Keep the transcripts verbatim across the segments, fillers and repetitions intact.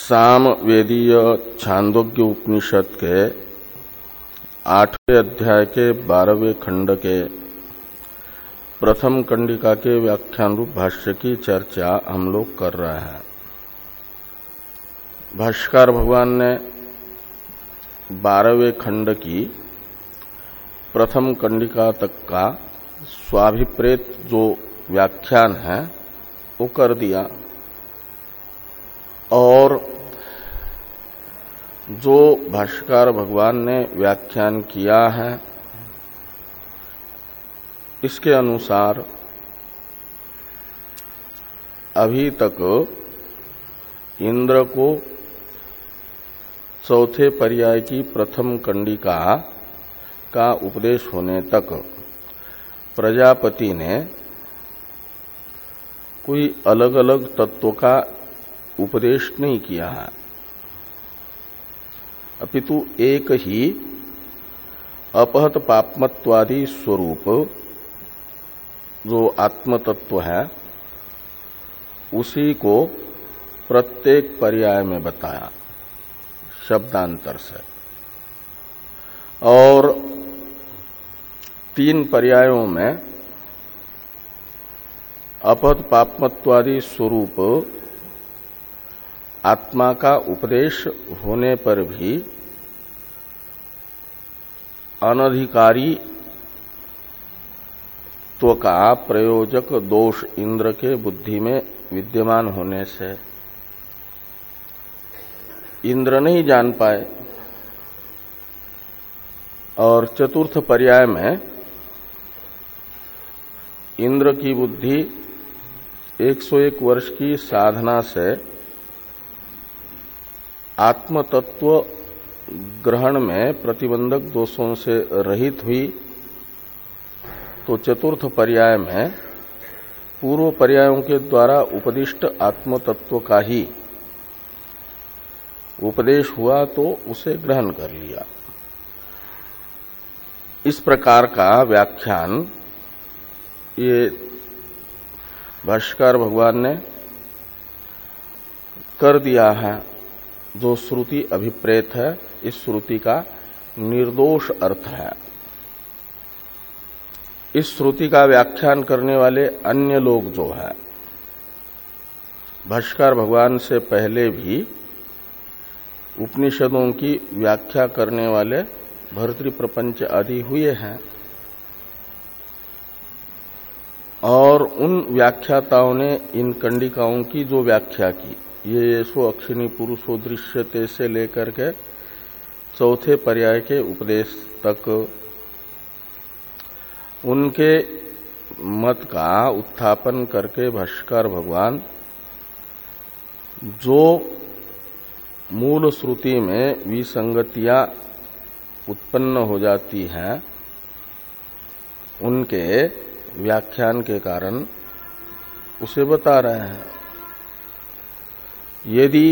सामवेदीय छांदोग्य उपनिषद के आठवें अध्याय के बारहवें खंड के प्रथम कंडिका के व्याख्यान रूप भाष्य की चर्चा हम लोग कर रहे हैं। भाष्यकार भगवान ने बारहवें खंड की प्रथम कंडिका तक का स्वाभिप्रेत जो व्याख्यान है वो कर दिया और जो भाष्यकार भगवान ने व्याख्यान किया है इसके अनुसार अभी तक इंद्र को चौथे पर्याय की प्रथम कंडिका का उपदेश होने तक प्रजापति ने कोई अलग अलग तत्व का उपदेश नहीं किया है, अपितु एक ही अपहत पापमत्वादि स्वरूप जो आत्म तत्व है उसी को प्रत्येक पर्याय में बताया शब्दांतर से, और तीन पर्यायों में अपहत पापमत्वादि स्वरूप आत्मा का उपदेश होने पर भी अनधिकारी त्व का प्रयोजक दोष इंद्र के बुद्धि में विद्यमान होने से इंद्र नहीं जान पाए, और चतुर्थ पर्याय में इंद्र की बुद्धि एक सौ एक वर्ष की साधना से आत्म तत्व ग्रहण में प्रतिबंधक दोषों से रहित हुई, तो चतुर्थ पर्याय में पूर्व पर्यायों के द्वारा उपदिष्ट आत्म तत्व का ही उपदेश हुआ तो उसे ग्रहण कर लिया। इस प्रकार का व्याख्यान ये भाष्यकार भगवान ने कर दिया है। जो श्रुति अभिप्रेत है इस श्रुति का निर्दोष अर्थ है। इस श्रुति का व्याख्यान करने वाले अन्य लोग जो है भाष्यकार भगवान से पहले भी उपनिषदों की व्याख्या करने वाले भर्तृप्रपंच आदि हुए हैं, और उन व्याख्याताओं ने इन कंडिकाओं की जो व्याख्या की, ये येषु अक्षिणी पुरुषो दृश्यते से लेकर के चौथे पर्याय के उपदेश तक उनके मत का उत्थापन करके भाष्यकार भगवान जो मूल श्रुति में विसंगतियां उत्पन्न हो जाती हैं उनके व्याख्यान के कारण उसे बता रहे हैं। यदि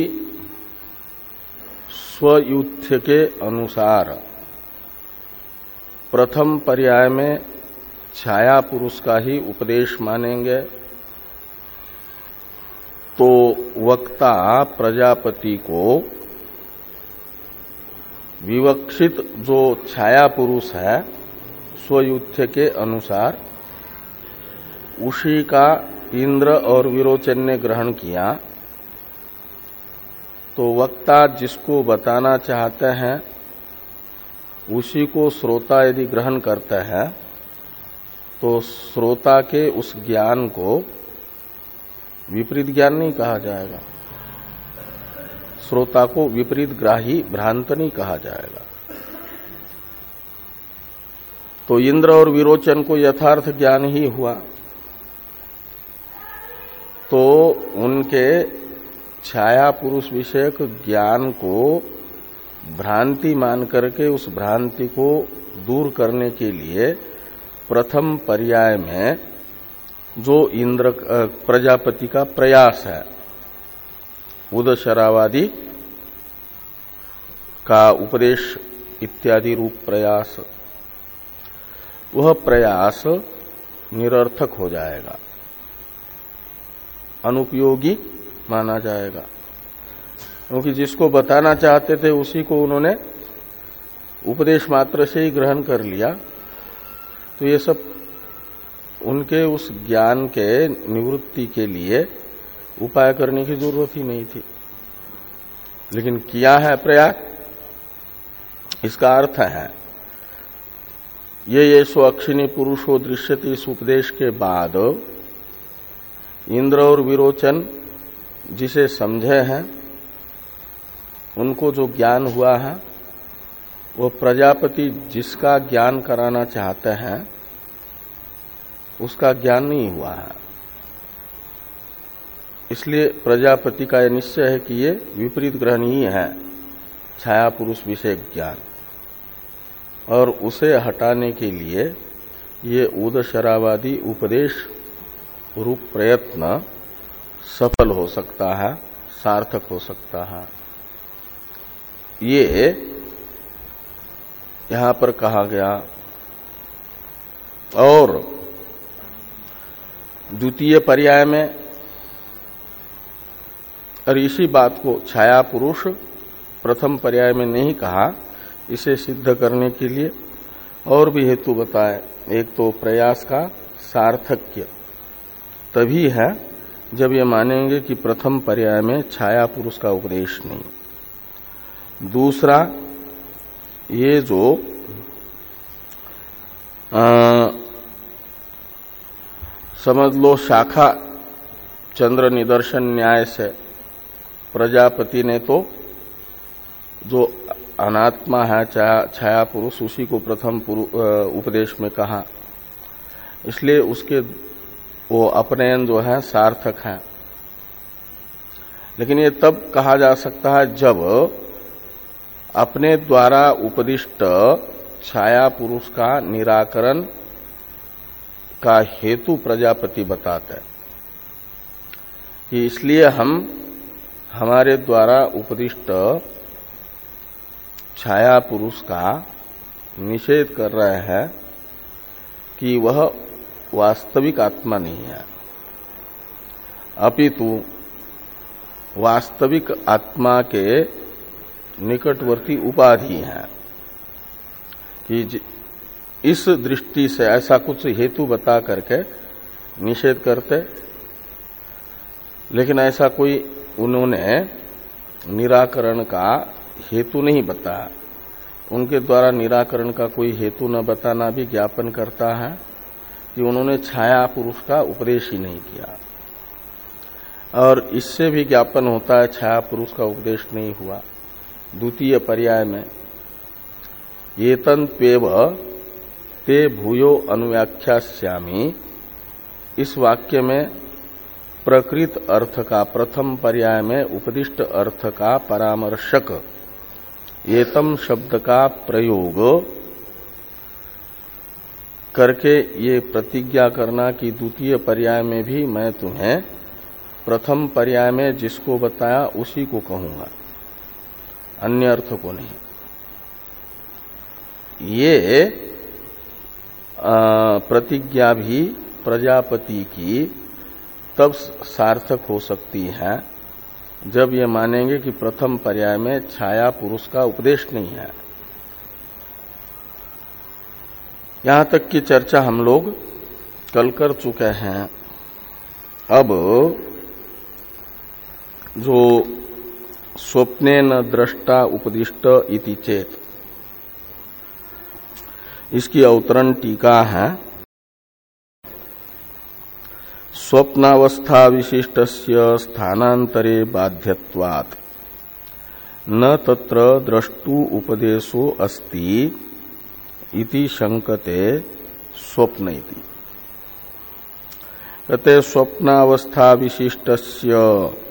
स्वयुत्थ के अनुसार प्रथम पर्याय में छाया पुरुष का ही उपदेश मानेंगे तो वक्ता प्रजापति को विवक्षित जो छाया पुरुष है स्वयुत्थ के अनुसार उसी का इंद्र और विरोचन ने ग्रहण किया, तो वक्ता जिसको बताना चाहते हैं उसी को श्रोता यदि ग्रहण करते हैं तो श्रोता के उस ज्ञान को विपरीत ज्ञान नहीं कहा जाएगा, श्रोता को विपरीत ग्राही भ्रांत नहीं कहा जाएगा। तो इंद्र और विरोचन को यथार्थ ज्ञान ही हुआ, तो उनके छाया पुरुष विषयक ज्ञान को भ्रांति मान करके उस भ्रांति को दूर करने के लिए प्रथम पर्याय में जो इंद्र प्रजापति का प्रयास है उदशरावादि का उपदेश इत्यादि रूप प्रयास, वह प्रयास निरर्थक हो जाएगा, अनुपयोगी माना जाएगा। क्योंकि जिसको बताना चाहते थे उसी को उन्होंने उपदेश मात्र से ही ग्रहण कर लिया। तो ये सब उनके उस ज्ञान के निवृत्ति के लिए उपाय करने की जरूरत ही नहीं थी, लेकिन किया है प्रयास। इसका अर्थ है ये ये सो अक्षिणी पुरुषो दृश्यते, इस उपदेश के बाद इंद्र और विरोचन जिसे समझे हैं उनको जो ज्ञान हुआ है वो प्रजापति जिसका ज्ञान कराना चाहते हैं उसका ज्ञान नहीं हुआ है। इसलिए प्रजापति का यह निश्चय है कि ये विपरीत ग्रहणीय है छाया पुरुष विषय ज्ञान, और उसे हटाने के लिए ये उदशरावादी उपदेश रूप प्रयत्न सफल हो सकता है, सार्थक हो सकता है। ये यहां पर कहा गया। और द्वितीय पर्याय में और इसी बात को छाया पुरुष प्रथम पर्याय में नहीं कहा, इसे सिद्ध करने के लिए और भी हेतु बताए। एक तो प्रयास का सार्थक्य तभी है जब ये मानेंगे कि प्रथम पर्याय में छाया पुरुष का उपदेश नहीं। दूसरा, ये जो आ, समझ लो शाखा चंद्र निदर्शन न्याय से प्रजापति ने तो जो अनात्मा है छाया पुरुष उसी को प्रथम उपदेश में कहा, इसलिए उसके वो अपनयन जो है सार्थक है। लेकिन ये तब कहा जा सकता है जब अपने द्वारा उपदिष्ट छाया पुरुष का निराकरण का हेतु प्रजापति बताते हैं कि इसलिए हम हमारे द्वारा उपदिष्ट छाया पुरुष का निषेध कर रहे हैं कि वह वास्तविक आत्मा नहीं है, अपितु वास्तविक आत्मा के निकटवर्ती उपाधि है। कि इस दृष्टि से ऐसा कुछ हेतु बता करके निषेध करते, लेकिन ऐसा कोई उन्होंने निराकरण का हेतु नहीं बताया। उनके द्वारा निराकरण का कोई हेतु न बताना भी ज्ञापन करता है कि उन्होंने छाया पुरुष का उपदेश ही नहीं किया। और इससे भी ज्ञापन होता है छाया पुरुष का उपदेश नहीं हुआ। द्वितीय पर्याय में एतन्त्वेव ते भूयो अनुव्याख्यास्यामि, इस वाक्य में प्रकृत अर्थ का प्रथम पर्याय में उपदिष्ट अर्थ का परामर्शक एतम शब्द का प्रयोग करके ये प्रतिज्ञा करना कि द्वितीय पर्याय में भी मैं तुम्हें प्रथम पर्याय में जिसको बताया उसी को कहूंगा, अन्य अर्थ को नहीं। ये प्रतिज्ञा भी प्रजापति की तब सार्थक हो सकती है जब ये मानेंगे कि प्रथम पर्याय में छाया पुरुष का उपदेश नहीं है। यहां तक की चर्चा हम लोग कल कर चुके हैं। अब जो स्वप्ने न दृष्टा उपदिष्ट इति चेत, इसकी अवतरण टीका है। स्वप्नावस्था विशिष्टस्य स्थानांतरे बाध्यत्वात् न तत्र द्रष्टु उपदेशो अस्ति इति शंकते स्वप्न इति। कहते स्वप्नावस्था विशिष्टस्य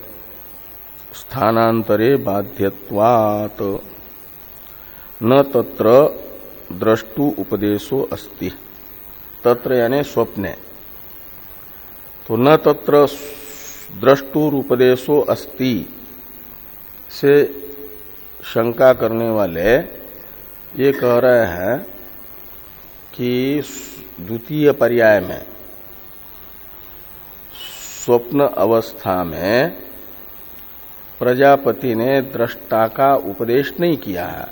स्थानांतरे बाध्यत्वात् न तत्र द्रष्टु उपदेशो अस्ति। तत्र यानी स्वप्ने, तो न तत्र द्रष्टुर उपदेशो अस्ति से शंका करने वाले ये कह रहे हैं कि द्वितीय पर्याय में स्वप्न अवस्था में प्रजापति ने दृष्टा का उपदेश नहीं किया है।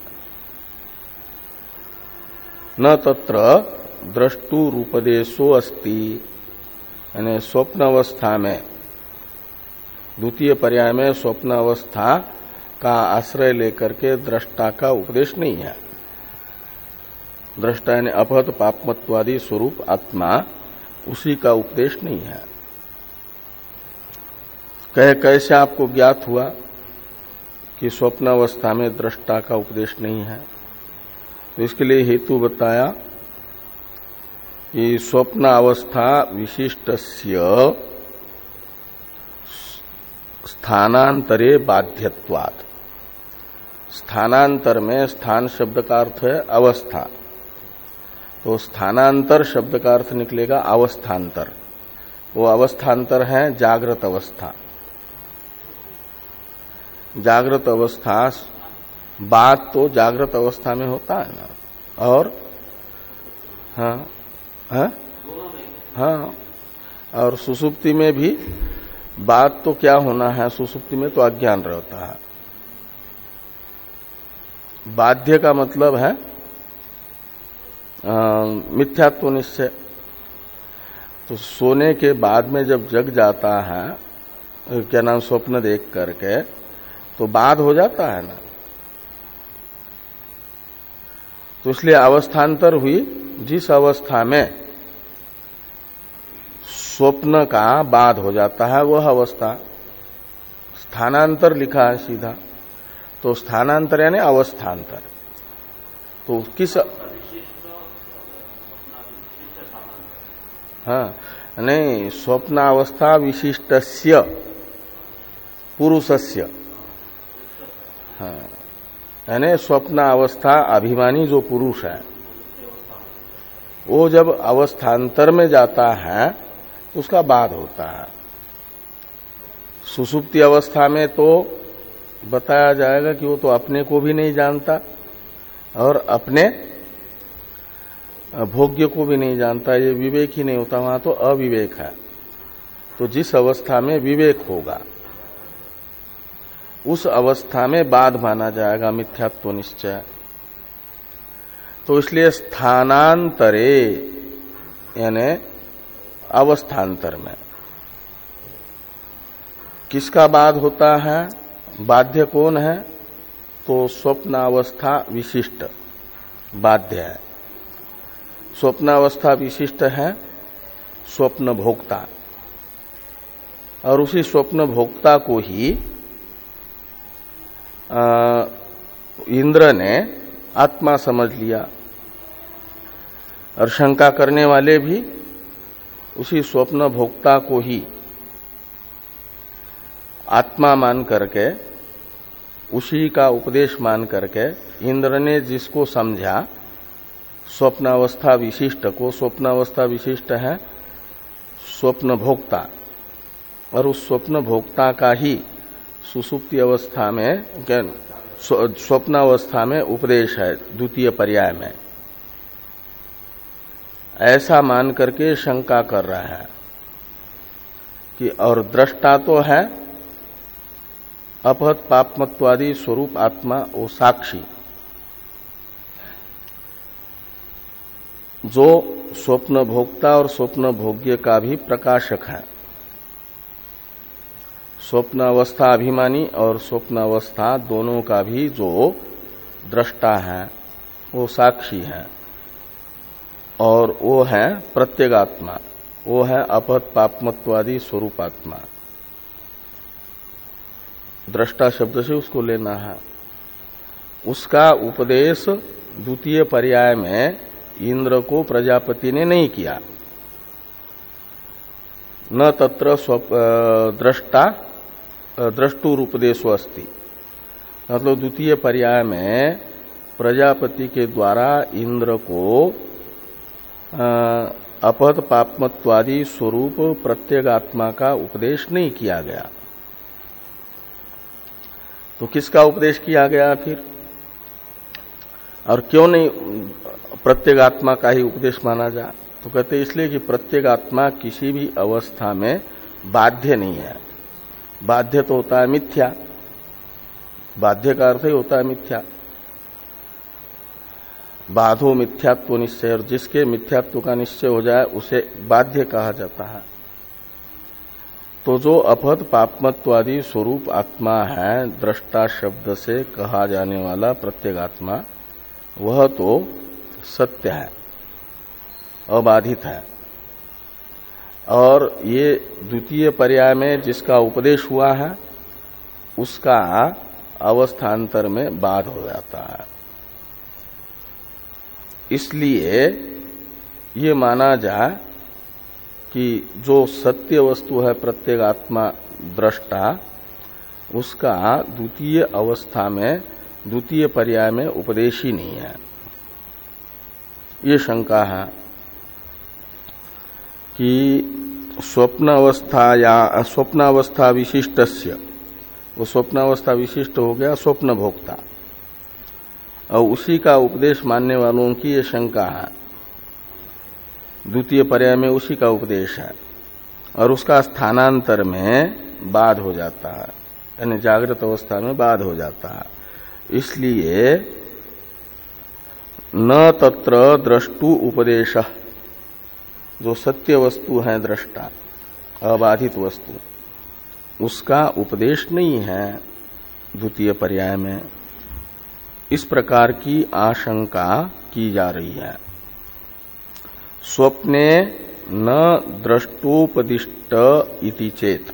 न तत्र द्रष्टुरुपदेशो अस्ति, यानी स्वप्न अवस्था में, द्वितीय पर्याय में स्वप्न अवस्था का आश्रय लेकर के दृष्टा का उपदेश नहीं है। दृष्टा यानी अपहत पापमत्वादि स्वरूप आत्मा, उसी का उपदेश नहीं है। कहे कैसे आपको ज्ञात हुआ कि स्वप्न अवस्था में दृष्टा का उपदेश नहीं है? तो इसके लिए हेतु बताया कि स्वप्न अवस्था विशिष्टस्य स्थानांतरे बाध्यत्वात्। स्थानांतर में स्थान शब्द का अर्थ है अवस्था, तो स्थानांतर शब्द का अर्थ निकलेगा अवस्थांतर। वो अवस्थांतर है जागृत अवस्था। जागृत अवस्था, बात तो जागृत अवस्था में होता है ना, और हाँ हाँ हाँ और सुसुप्ति में भी बात तो क्या होना है, सुसुप्ति में तो अज्ञान रहता है। बाध्य का मतलब है मिथ्यात्व निश्चय। तो सोने के बाद में जब जग जाता है, क्या नाम, स्वप्न देख करके, तो बाध हो जाता है ना। तो इसलिए अवस्थांतर हुई, जिस अवस्था में स्वप्न का बाध हो जाता है वह अवस्था। स्थानांतर लिखा है सीधा, तो स्थानांतर यानी अवस्थांतर। तो किस, हाँ नहीं, स्वप्नावस्था विशिष्टस्य पुरुषस्य, हाँ यानी स्वप्नावस्था अभिमानी जो पुरुष है, वो जब अवस्थांतर में जाता है तो उसका बाध होता है। सुसुप्ति अवस्था में तो बताया जाएगा कि वो तो अपने को भी नहीं जानता और अपने भोग्य को भी नहीं जानता, ये विवेक ही नहीं होता, वहां तो अविवेक है। तो जिस अवस्था में विवेक होगा उस अवस्था में बाध माना जाएगा मिथ्यात्व निश्चय। तो इसलिए स्थानांतरे यानी अवस्थांतर में किसका बाध होता है? बाध्य कौन है? तो स्वप्नावस्था विशिष्ट बाध्य है। स्वप्नावस्था विशिष्ट है स्वप्न भोक्ता, और उसी स्वप्न भोक्ता को ही आ, इंद्र ने आत्मा समझ लिया, और शंका करने वाले भी उसी स्वप्न भोक्ता को ही आत्मा मान करके, उसी का उपदेश मान करके इंद्र ने जिसको समझा स्वप्नावस्था विशिष्ट को, स्वप्नावस्था विशिष्ट है स्वप्न भोक्ता, और उस स्वप्न भोक्ता का ही सुसुप्ति अवस्था में, क्या स्वप्नावस्था में उपदेश है द्वितीय पर्याय में, ऐसा मान करके शंका कर रहा है कि और दृष्टा तो है अपहत पापमत्वादि स्वरूप आत्मा, वो साक्षी जो स्वप्न भोक्ता और स्वप्न भोग्य का भी प्रकाशक है। स्वप्न अवस्था अभिमानी और स्वप्न अवस्था दोनों का भी जो दृष्टा है वो साक्षी है, और वो है प्रत्यगात्मा, वो है अपहत पापमत्वादि स्वरूपात्मा। दृष्टा शब्द से उसको लेना है। उसका उपदेश द्वितीय पर्याय में इंद्र को प्रजापति ने नहीं किया। न तत्र दृष्टा द्रष्टुरुपदेशो अस्ति, मतलब द्वितीय पर्याय में प्रजापति के द्वारा इंद्र को अपहत पापमत्वादि स्वरूप प्रत्यगात्मा का उपदेश नहीं किया गया। तो किसका उपदेश किया गया फिर? और क्यों नहीं प्रत्यगात्मा का ही उपदेश माना जाए? तो कहते इसलिए कि प्रत्यगात्मा किसी भी अवस्था में बाध्य नहीं है। बाध्य तो होता है मिथ्या, बाध्य का अर्थ ही होता है मिथ्या। बाधो मिथ्यात्व निश्चय, और जिसके मिथ्यात्व का निश्चय हो जाए उसे बाध्य कहा जाता है। तो जो अपहत पापमत्वादि स्वरूप आत्मा है, दृष्टा शब्द से कहा जाने वाला प्रत्येगात्मा, वह तो सत्य है, अबाधित है। और ये द्वितीय पर्याय में जिसका उपदेश हुआ है उसका अवस्थान्तर में बाध हो जाता है। इसलिए ये माना जाए कि जो सत्य वस्तु है प्रत्येक आत्मा दृष्टा, उसका द्वितीय अवस्था में, द्वितीय पर्याय में उपदेश ही नहीं है। ये शंका है कि स्वप्न अवस्था या स्वप्नावस्था विशिष्टस्य, वो स्वप्नावस्था विशिष्ट हो गया स्वप्न भोक्ता, और उसी का उपदेश मानने वालों की ये शंका है। द्वितीय पर्याय में उसी का उपदेश है और उसका स्थानांतर में बाध हो जाता है, यानी जागृत अवस्था में बाध हो जाता है। इसलिए न तत्र द्रष्टु उपदेश, जो सत्य वस्तु है दृष्टा, अबाधित वस्तु, उसका उपदेश नहीं है द्वितीय पर्याय में। इस प्रकार की आशंका की जा रही है। स्वप्ने न द्रष्टोपदिष्ट इति चेत,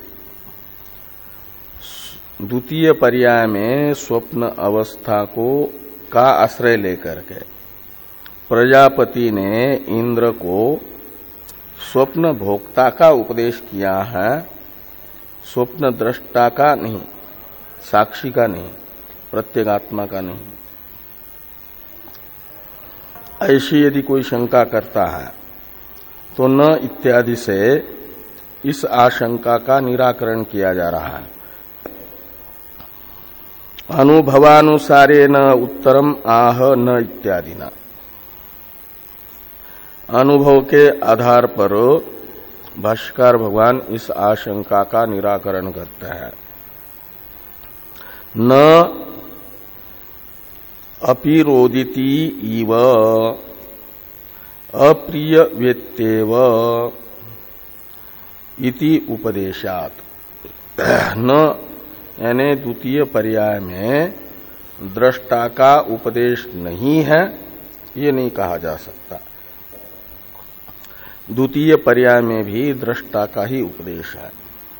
द्वितीय पर्याय में स्वप्न अवस्था को का आश्रय लेकर के प्रजापति ने इंद्र को स्वप्न भोक्ता का उपदेश किया है, स्वप्न दृष्टा का नहीं, साक्षी का नहीं, प्रत्येगात्मा का नहीं। ऐसी यदि कोई शंका करता है तो न इत्यादि से इस आशंका का निराकरण किया जा रहा है। अनुभवानुसारे न उत्तरम आह न इत्यादि न, अनुभव के आधार पर भाष्यकार भगवान इस आशंका का निराकरण करते हैं। न अपिरोदिति इव अप्रिय व्यत्येव इति उपदेशात, न यानी द्वितीय पर्याय में दृष्टा का उपदेश नहीं है, ये नहीं कहा जा सकता। द्वितीय पर्याय में भी दृष्टा का ही उपदेश है,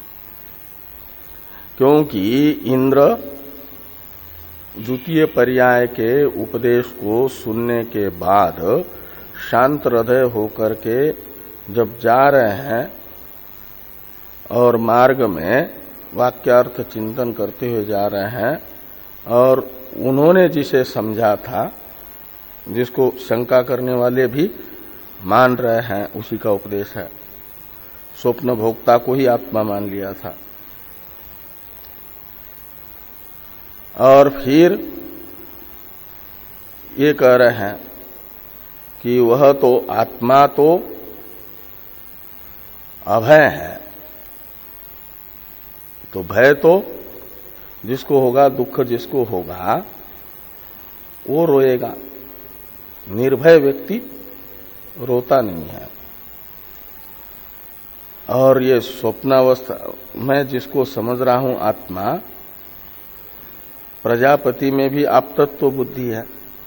क्योंकि इंद्र द्वितीय पर्याय के उपदेश को सुनने के बाद शांत हृदय होकर के जब जा रहे हैं और मार्ग में वाक्यार्थ चिंतन करते हुए जा रहे हैं, और उन्होंने जिसे समझा था, जिसको शंका करने वाले भी मान रहे हैं, उसी का उपदेश है। स्वप्न भोक्ता को ही आत्मा मान लिया था। और फिर ये कह रहे हैं कि वह तो आत्मा तो अभय है, तो भय तो जिसको होगा, दुख जिसको होगा वो रोएगा, निर्भय व्यक्ति रोता नहीं है। और ये स्वप्नावस्था मैं जिसको समझ रहा हूं आत्मा, प्रजापति में भी आपतत्व बुद्धि है,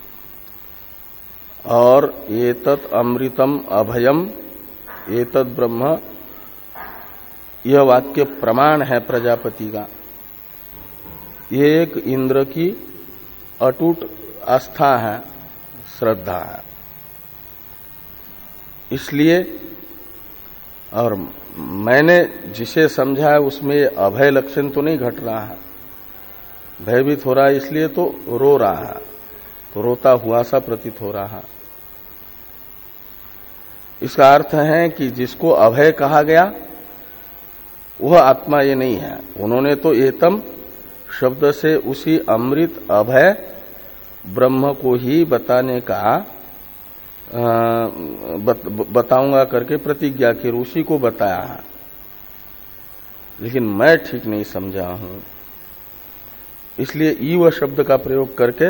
और एतत् अमृतम अभयम एतत् ब्रह्म, यह वाक्य प्रमाण है प्रजापति का। ये एक इंद्र की अटूट आस्था है, श्रद्धा है। इसलिए, और मैंने जिसे समझा है उसमें अभय लक्षण तो नहीं घट रहा है, भयभीत हो रहा है, इसलिए तो रो रहा है, तो रोता हुआ सा प्रतीत हो रहा है। इसका अर्थ है कि जिसको अभय कहा गया वह आत्मा ये नहीं है। उन्होंने तो एतम शब्द से उसी अमृत अभय ब्रह्म को ही बताने का बत, बताऊंगा करके प्रतिज्ञा की, ऋषि को बताया है। लेकिन मैं ठीक नहीं समझा हूं इसलिए ईव शब्द का प्रयोग करके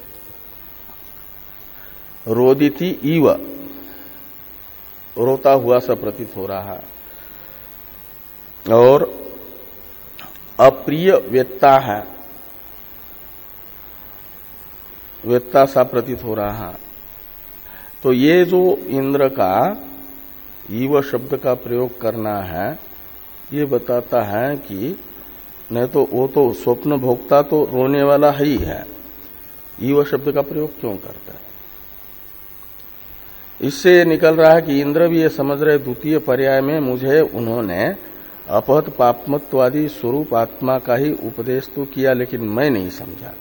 रोदिति ईव, रोता हुआ सा प्रतीत हो रहा है। और अप्रिय वेत्ता है, वेत्ता सा प्रतीत हो रहा है। तो ये जो इंद्र का ईव शब्द का प्रयोग करना है, ये बताता है कि नहीं तो वो तो स्वप्न भोक्ता तो रोने वाला ही है, ईव शब्द का प्रयोग क्यों करता है? इससे ये निकल रहा है कि इंद्र भी ये समझ रहे द्वितीय पर्याय में मुझे उन्होंने अपहत पापमत्वादी स्वरूप आत्मा का ही उपदेश तो किया, लेकिन मैं नहीं समझा।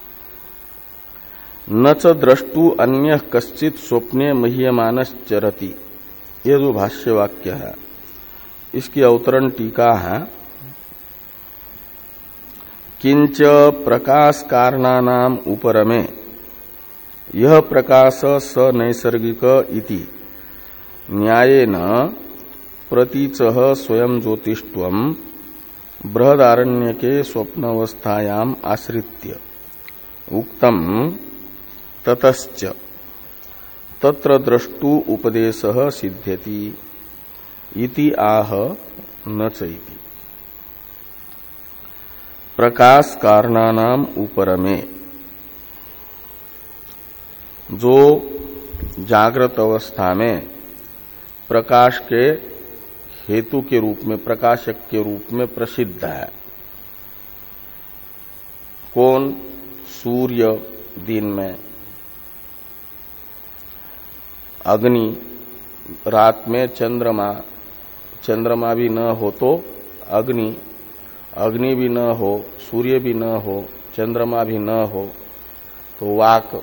न च द्रष्टु अन्य कश्चित स्वप्ने मह्यमानस चरति, ये जो भाष्य वाक्य है इसकी अवतरण टीका है। किंच प्रकाश कारणानाम उपरमे यह प्रकाश स नैसर्गिक इति न्यायेन प्रतीचः स्वयं ज्योतिष्त्वम् बृहदारण्यके स्वप्नावस्थायाम् आश्रित्य उक्तम ततश्च तत्र द्रष्टु उपदेशः सिद्ध्यति इति आह न चैति। प्रकाश कारणानाम उपरमे, जो जागृत अवस्था में प्रकाश के हेतु के रूप में, प्रकाशक के रूप में प्रसिद्ध है। कौन? सूर्य दिन में, अग्नि रात में, चंद्रमा, चंद्रमा भी न हो तो अग्नि, अग्नि भी न हो, सूर्य भी न हो, चंद्रमा भी न हो तो वाक,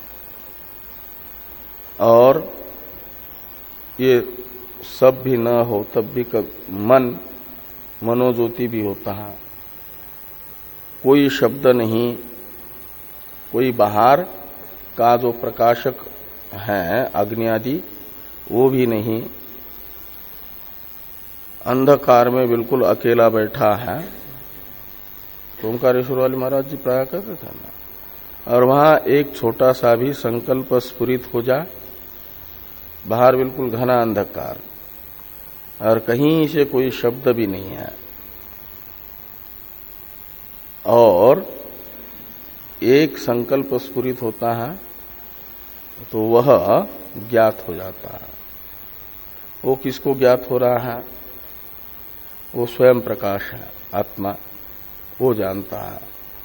और ये सब भी न हो तब भी मन, मनोज्योति भी होता है। कोई शब्द नहीं, कोई बाहर का जो प्रकाशक है अग्नि आदि वो भी नहीं, अंधकार में बिल्कुल अकेला बैठा है। तो ओंकारेश्वर वाले महाराज जी प्राय करते थे ना, और वहां एक छोटा सा भी संकल्प स्फुरित हो जाए, बाहर बिल्कुल घना अंधकार और कहीं से कोई शब्द भी नहीं है, और एक संकल्प स्फुरित होता है तो वह ज्ञात हो जाता है। वो किसको ज्ञात हो रहा है? वो स्वयं प्रकाश है, आत्मा, वो जानता है।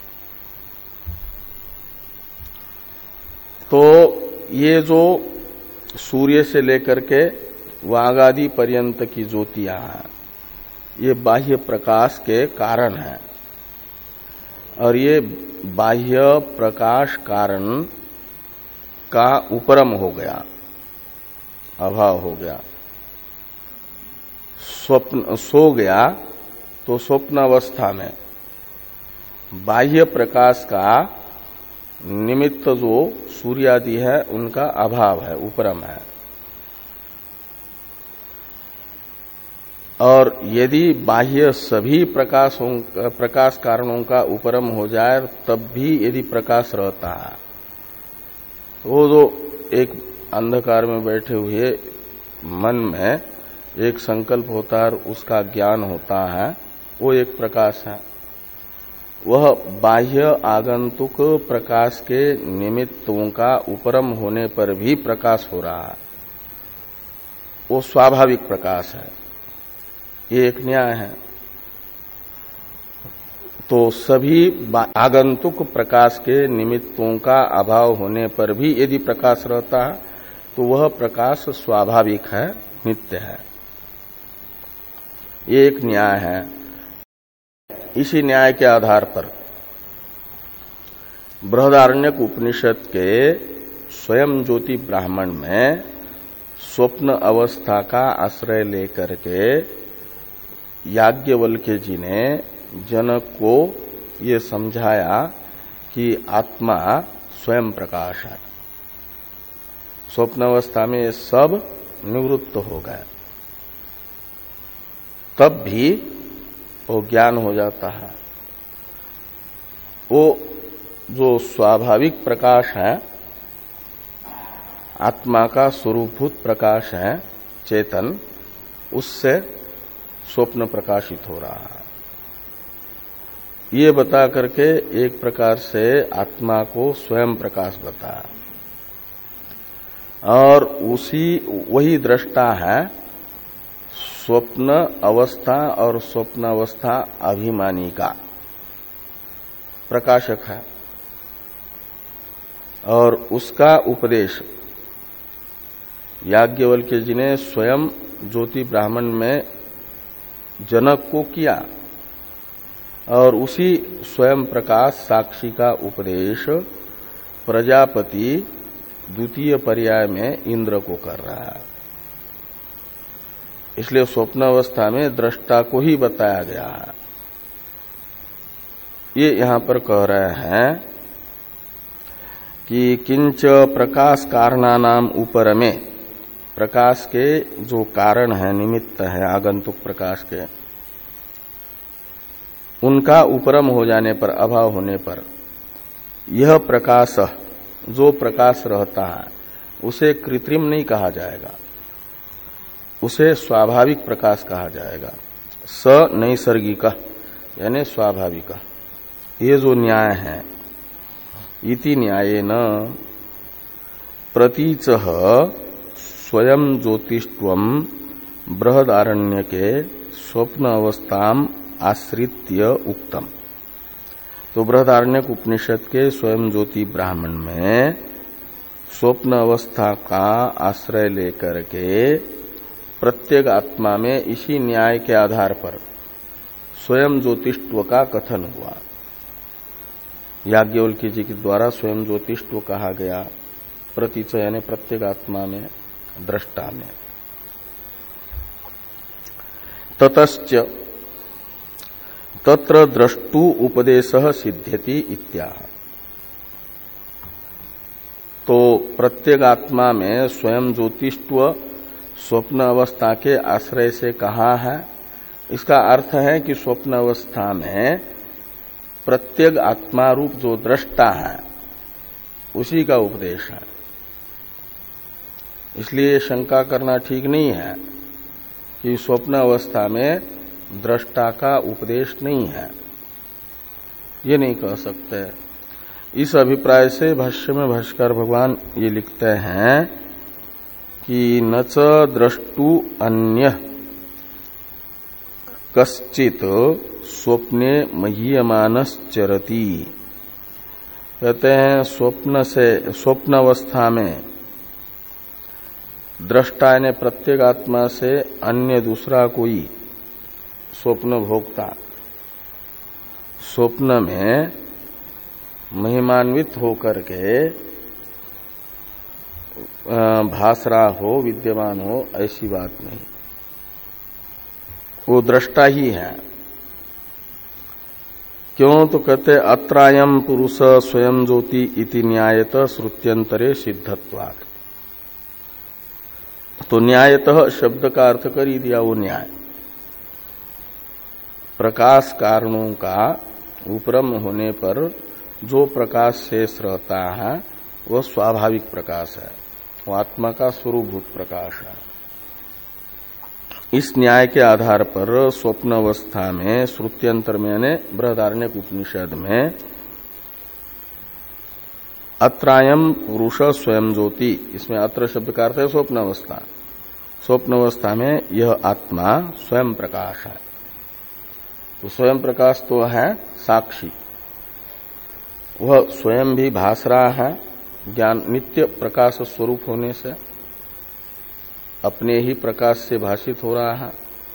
तो ये जो सूर्य से लेकर के वागादि पर्यंत की ज्योतियां हैं, ये बाह्य प्रकाश के कारण है, और ये बाह्य प्रकाश कारण का उपरम हो गया, अभाव हो गया। स्वप्न सो गया तो स्वप्न अवस्था में बाह्य प्रकाश का निमित्त जो सूर्य आदि है उनका अभाव है, उपरम है। और यदि बाह्य सभी प्रकाशों प्रकाश कारणों का उपरम हो जाए तब भी यदि प्रकाश रहता है, वो जो एक अंधकार में बैठे हुए मन में एक संकल्प होता है और उसका ज्ञान होता है, वो एक प्रकाश है। वह बाह्य आगंतुक प्रकाश के निमित्तों का उपरम होने पर भी प्रकाश हो रहा है, वो स्वाभाविक प्रकाश है, ये एक न्याय है। तो सभी आगंतुक प्रकाश के निमित्तों का अभाव होने पर भी यदि प्रकाश रहता है तो वह प्रकाश स्वाभाविक है, नित्य है, ये एक न्याय है। इसी न्याय के आधार पर बृहदारण्यक उपनिषद के स्वयं ज्योति ब्राह्मण में स्वप्न अवस्था का आश्रय लेकर के याज्ञवल्क्य जी ने जनक को ये समझाया कि आत्मा स्वयं प्रकाश है, स्वप्न अवस्था में ये सब निवृत्त हो गए, तब भी वो ज्ञान हो जाता है। वो जो स्वाभाविक प्रकाश है, आत्मा का स्वरूपभूत प्रकाश है चेतन, उससे स्वप्न प्रकाशित हो रहा है। ये बता करके एक प्रकार से आत्मा को स्वयं प्रकाश बताया, और उसी वही दृष्टा है स्वप्न अवस्था और स्वप्न अवस्था अभिमानी का प्रकाशक है, और उसका उपदेश याज्ञवल्क्य जी ने स्वयं ज्योति ब्राह्मण में जनक को किया, और उसी स्वयं प्रकाश साक्षी का उपदेश प्रजापति द्वितीय पर्याय में इंद्र को कर रहा है। इसलिए स्वप्न अवस्था में दृष्टा को ही बताया गया है। ये यहां पर कह रहे हैं कि किंच प्रकाश कारणानाम ऊपर में, प्रकाश के जो कारण है, निमित्त है आगंतुक प्रकाश के, उनका उपरम हो जाने पर, अभाव होने पर, यह प्रकाश जो प्रकाश रहता है उसे कृत्रिम नहीं कहा जाएगा, उसे स्वाभाविक प्रकाश कहा जाएगा। स नैसर्गिक यानी स्वाभाविक, ये जो न्याय है, इति न्यायेन प्रतीच स्वयं ज्योतिष्त्वम बृहदारण्य के स्वप्न अवस्थाम आश्रित्य उक्तम। तो बृहदारण्यक उपनिषद के स्वयं ज्योति ब्राह्मण में स्वप्न अवस्था का आश्रय लेकर के प्रत्येक आत्मा में इसी न्याय के आधार पर स्वयं ज्योतिष्त्व का कथन हुआ। याज्ञवल्क्य जी के द्वारा स्वयं ज्योतिष्त्व कहा गया, प्रतीच यानी प्रत्येक आत्मा में, दृष्टा में। ततश्च तत्र द्रष्टु उपदेशः सिद्ध्यति इत्याह। तो प्रत्येक आत्मा में स्वयं ज्योतिष्त्व स्वप्न अवस्था के आश्रय से कहा है, इसका अर्थ है कि स्वप्न अवस्था में प्रत्येक आत्मा रूप जो दृष्टा है उसी का उपदेश है। इसलिए शंका करना ठीक नहीं है कि स्वप्न अवस्था में दृष्टा का उपदेश नहीं है, ये नहीं कह सकते। इस अभिप्राय से भाष्य में भाष्यकार भगवान ये लिखते हैं कि न च द्रष्टु अन्य कश्चित स्वप्ने महीयमानश्चरति। कहते हैं स्वप्न से, स्वप्न अवस्था में दृष्टा ने प्रत्येक आत्मा से अन्य दूसरा कोई स्वप्न भोक्ता स्वप्न में महिमान्वित होकर के भासरा हो, विद्यमान हो, ऐसी बात नहीं, वो दृष्टा ही है। क्यों? तो कहते अत्रायम पुरुष स्वयं ज्योति इति न्यायत श्रुत्यंतरे सिद्धत्वात्। तो न्यायतः शब्द का अर्थ कर ही दिया, वो न्याय प्रकाश कारणों का उपरम होने पर जो प्रकाश शेष रहता है वह स्वाभाविक प्रकाश है, वो आत्मा का स्वरूपभूत प्रकाश है। इस न्याय के आधार पर स्वप्न अवस्था में श्रुत्यंतर में यानी बृहदारण्यक उपनिषद में अत्रायम पुरुष स्वयं ज्योति, इसमें अत्र शब्द का अर्थ है स्वप्न अवस्था। स्वप्न अवस्था में यह आत्मा स्वयं प्रकाश है। तो स्वयं प्रकाश तो है साक्षी, वह स्वयं भी भास रहा है ज्ञान नित्य प्रकाश स्वरूप होने से, अपने ही प्रकाश से भाषित हो रहा है।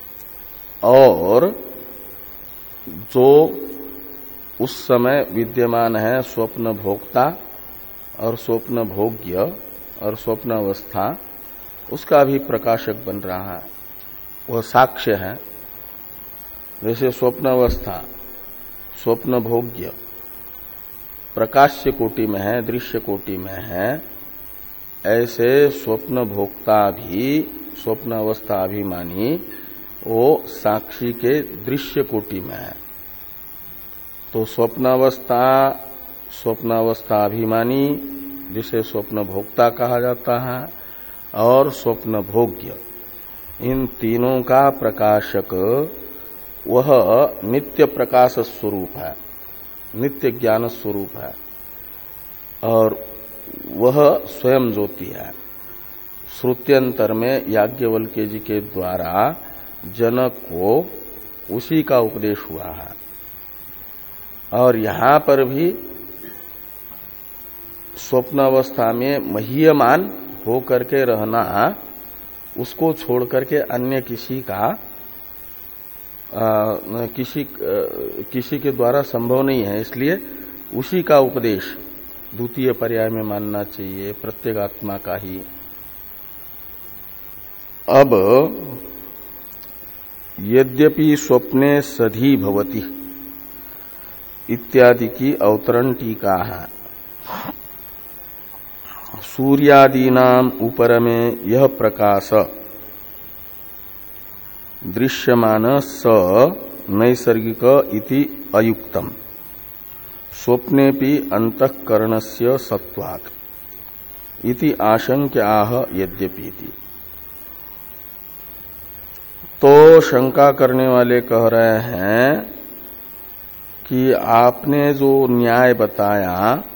और जो उस समय विद्यमान है स्वप्न भोक्ता और स्वप्न भोग्य और स्वप्न अवस्था, उसका भी प्रकाशक बन रहा है, वह साक्ष्य है। जैसे स्वप्न अवस्था स्वप्न भोग्य प्रकाश्य कोटि में है, दृश्य कोटि में है, ऐसे स्वप्न भोक्ता भी स्वप्न अवस्था अभिमानी वो साक्षी के दृश्य कोटि में है। तो स्वप्नावस्था, स्वप्नावस्था अभिमानी जिसे स्वप्न भोक्ता कहा जाता है, और स्वप्न भोग्य, इन तीनों का प्रकाशक वह नित्य प्रकाश स्वरूप है, नित्य ज्ञान स्वरूप है, और वह स्वयं ज्योति है। श्रुत्यंतर में याज्ञवल्क्य जी के द्वारा जनक को उसी का उपदेश हुआ है। और यहां पर भी स्वप्नावस्था में महीयमान हो करके रहना, उसको छोड़ करके अन्य किसी का आ, किसी आ, किसी के द्वारा संभव नहीं है। इसलिए उसी का उपदेश द्वितीय पर्याय में मानना चाहिए, प्रत्येगात्मा का ही। अब यद्यपि स्वप्ने सधी भवति इत्यादि की अवतरण टीका है। सूर्यादीनाम ऊपर में यह प्रकाश दृश्यमान स नैसर्गिक इति अयुक्तम स्वप्नेपि अंतःकरणस्य सत्वात् इति आशंक्याह यद्यपि। तो शंका करने वाले कह रहे हैं कि आपने जो न्याय बताया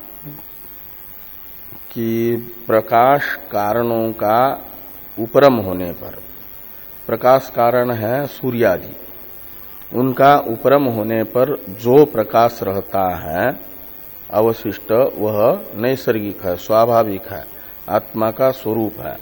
कि प्रकाश कारणों का उपरम होने पर, प्रकाश कारण है सूर्यादि, उनका उपरम होने पर जो प्रकाश रहता है अवशिष्ट वह नैसर्गिक है, स्वाभाविक है, आत्मा का स्वरूप है,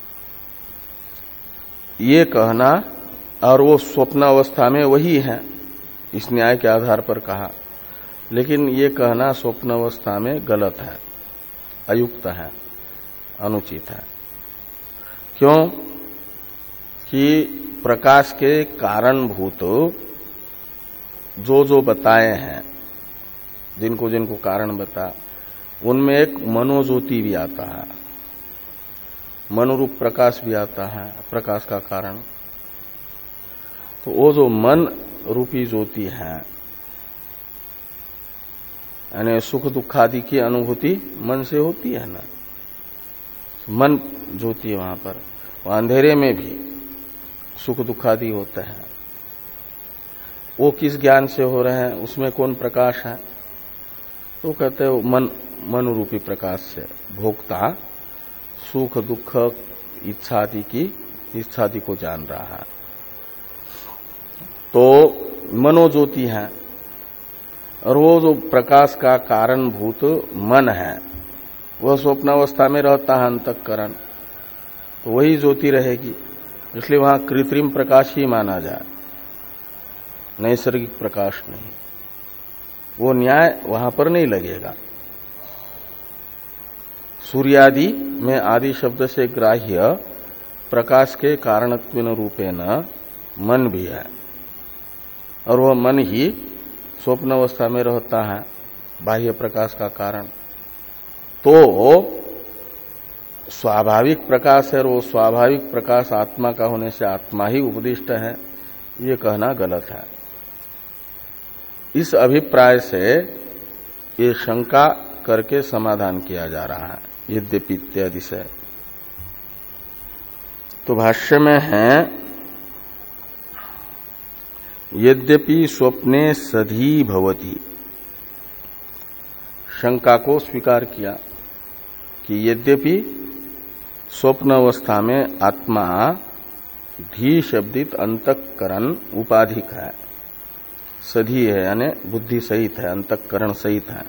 ये कहना, और वो स्वप्न अवस्था में वही है, इस न्याय के आधार पर कहा। लेकिन ये कहना स्वप्न अवस्था में गलत है, अयुक्त है, अनुचित है। क्यों कि प्रकाश के कारणभूत जो जो बताए हैं, जिनको जिनको कारण बता, उनमें एक मनोज्योति भी आता है, मनोरूप प्रकाश भी आता है, प्रकाश का कारण। तो वो जो मन रूपी ज्योति है, यानी सुख दुख आदि की अनुभूति मन से होती है ना, मन ज्योति है वहां पर। अंधेरे में भी सुख दुख आदि होते हैं, वो किस ज्ञान से हो रहे हैं, उसमें कौन प्रकाश है? तो कहते हैं मन, मन रूपी प्रकाश से भोक्ता सुख दुख इच्छा आदि की इच्छा आदि को जान रहा है। तो मनोज्योति है, और वो जो प्रकाश का कारणभूत मन है वह स्वप्नावस्था में रहता है, अंतःकरण, तो वही ज्योति रहेगी। इसलिए वहां कृत्रिम प्रकाश ही माना जाए, नैसर्गिक प्रकाश नहीं। वो न्याय वहां पर नहीं लगेगा। सूर्यादि में आदि शब्द से ग्राह्य प्रकाश के कारणत्वेन रूपेण मन भी है, और वह मन ही स्वप्न अवस्था में रहता है, बाह्य प्रकाश का कारण। तो स्वाभाविक प्रकाश है, और वो स्वाभाविक प्रकाश आत्मा का होने से आत्मा ही उपदिष्ट है, ये कहना गलत है। इस अभिप्राय से ये शंका करके समाधान किया जा रहा है, यद्यपि इत्यादि से। तो भाष्य में है यद्यपि स्वप्ने सधी भवति, शंका को स्वीकार किया कि यद्यपि स्वप्न अवस्था में आत्मा धी शब्दित अंतःकरण उपाधिक है, सधी है यानी बुद्धि सहित है, अंतःकरण सहित है,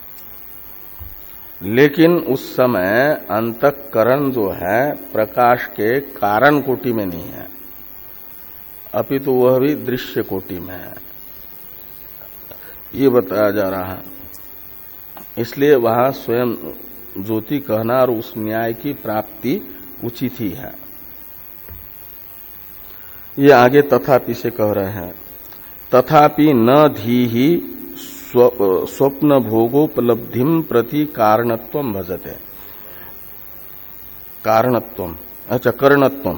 लेकिन उस समय अंतःकरण जो है प्रकाश के कारण कोटि में नहीं है, अपितु तो वह भी दृश्य कोटि में है, ये बताया जा रहा है। इसलिए वहां स्वयं ज्योति कहना और उस न्याय की प्राप्ति उचित ही है। ये आगे तथापि से कह रहे हैं, तथापि न धीहि स्वप्न भोगोपलब्धिम प्रति कारणत्वम भजते। कारणत्वम, अच्छा करणत्वम,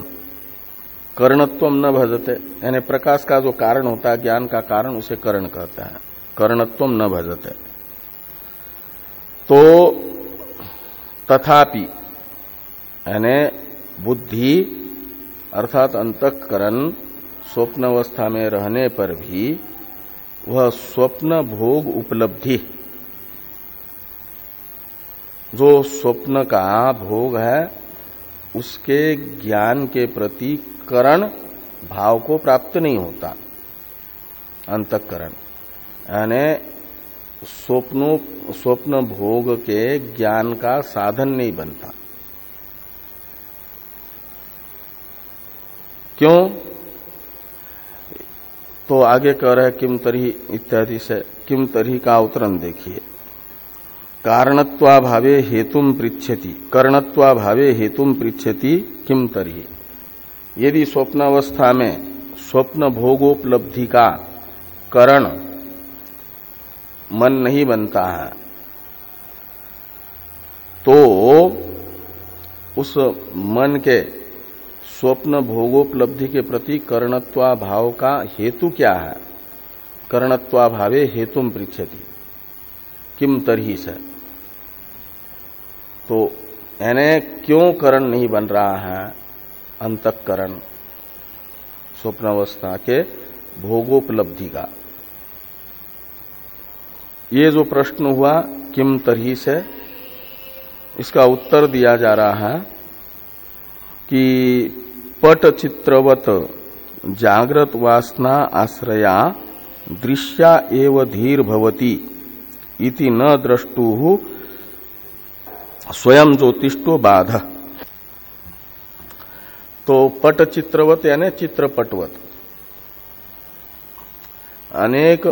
करणत्वम न भजते, यानी प्रकाश का जो कारण होता है, ज्ञान का कारण, उसे करण कहता है। कर्णत्वम न भजते। तो तथापि यानी बुद्धि अर्थात अंतःकरण स्वप्न अवस्था में रहने पर भी वह स्वप्न भोग उपलब्धि, जो स्वप्न का भोग है उसके ज्ञान के प्रति करण भाव को प्राप्त नहीं होता। अंतःकरण यानी स्वप्नों स्वप्न भोग के ज्ञान का साधन नहीं बनता। क्यों? तो आगे कह रहे किम तरी इत्यादि से, किम तरी का अवतरण देखिए। कारणत्वाभावे हेतुम पृच्छति, कर्णत्वाभावे हेतुम पृच्छति किम तरी। यदि स्वप्नावस्था में स्वप्न भोगोपलब्धि का करण मन नहीं बनता है तो उस मन के स्वप्न भोगोपलब्धि के प्रति कर्णत्वाभाव का हेतु क्या है? कर्णत्वाभावे हेतुम पृच्छति किम तरही से। तो यानी क्यों करण नहीं बन रहा है? अंतःकरण स्वप्नावस्था के भोगोपलब्धि का। ये जो प्रश्न हुआ किम तरही से, इसका उत्तर दिया जा रहा है कि पट चित्रवत जागृत वासना आश्रया दृश्या एव धीर भवति इति न द्रष्टुः स्वयं ज्योतिष्टो बाध। तो पट चित्रवत यानी चित्रपटवत, अनेक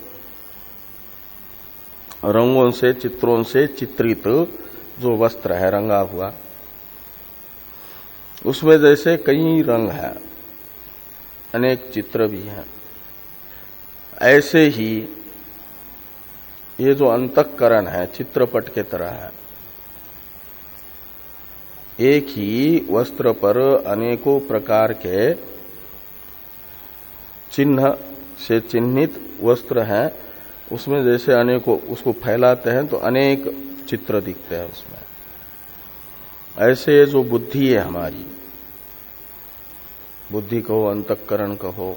रंगों से चित्रों से चित्रित जो वस्त्र है रंगा हुआ, उसमें जैसे कई रंग हैं, अनेक चित्र भी हैं, ऐसे ही ये जो अंतःकरण है चित्रपट के तरह है। एक ही वस्त्र पर अनेकों प्रकार के चिन्ह से चिन्हित वस्त्र हैं, उसमें जैसे अनेकों, उसको फैलाते हैं तो अनेक चित्र दिखते हैं उसमें। ऐसे जो बुद्धि है हमारी, बुद्धि कहो अंतःकरण कहो,